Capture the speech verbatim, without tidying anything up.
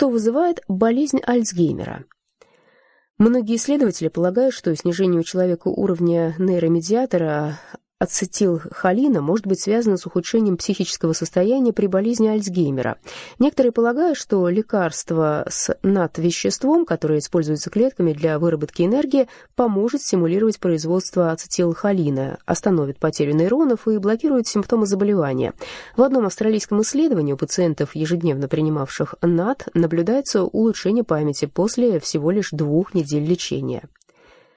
Что вызывает болезнь Альцгеймера? Многие исследователи полагают, что снижение у человека уровня нейромедиатора ацетилхолина может быть связано с ухудшением психического состояния при болезни Альцгеймера. Некоторые полагают, что лекарство с над-веществом, которое используется клетками для выработки энергии, поможет стимулировать производство ацетилхолина, остановит потерю нейронов и блокирует симптомы заболевания. В одном австралийском исследовании у пациентов, ежедневно принимавших над, наблюдается улучшение памяти после всего лишь двух недель лечения.